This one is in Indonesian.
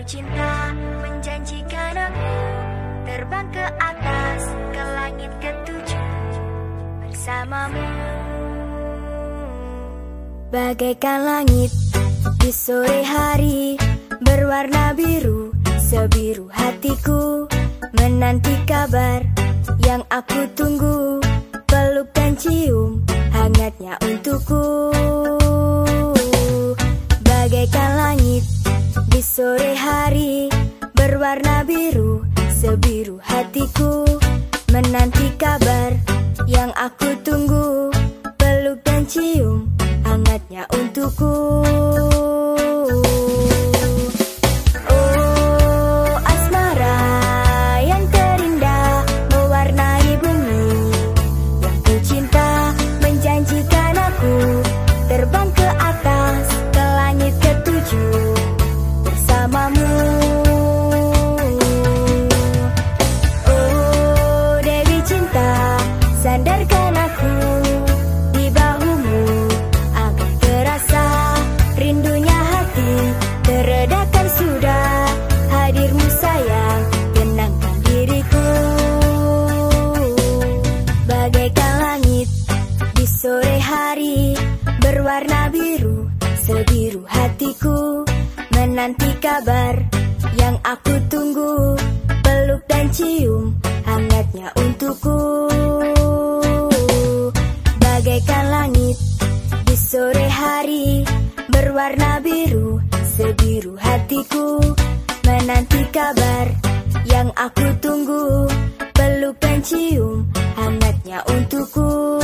cinta menjanjikan aku terbang ke atas, ke langit ketujuh bersamamu. Bagaikan langit di sore hari, berwarna biru, sebiru hatiku, menanti kabar yang aku tunggu, peluk dan cium hangatnya untukku. Bagaikan langit di sore hari, berwarna biru, sebiru hatiku, menanti kabar yang aku tunggu, peluk dan cium hangatnya untukku. Oh, asmara yang terindah mewarnai bumi, yang ku cinta menjanjikan aku terbang ke atas, ke langit ketujuh bersamamu. Oh, Dewi cinta, sandarkan aku di bahumu, agar terasa rindunya hati, teredakan sudah hadirmu sayang, tenangkan diriku. Bagaikan langit di sore hari, berwarna biru, sebiru hatiku, menanti kabar yang aku tunggu, peluk dan cium hangatnya untukku. Bagaikan langit di sore hari, berwarna biru, sebiru hatiku, menanti kabar yang aku tunggu, peluk dan cium hangatnya untukku.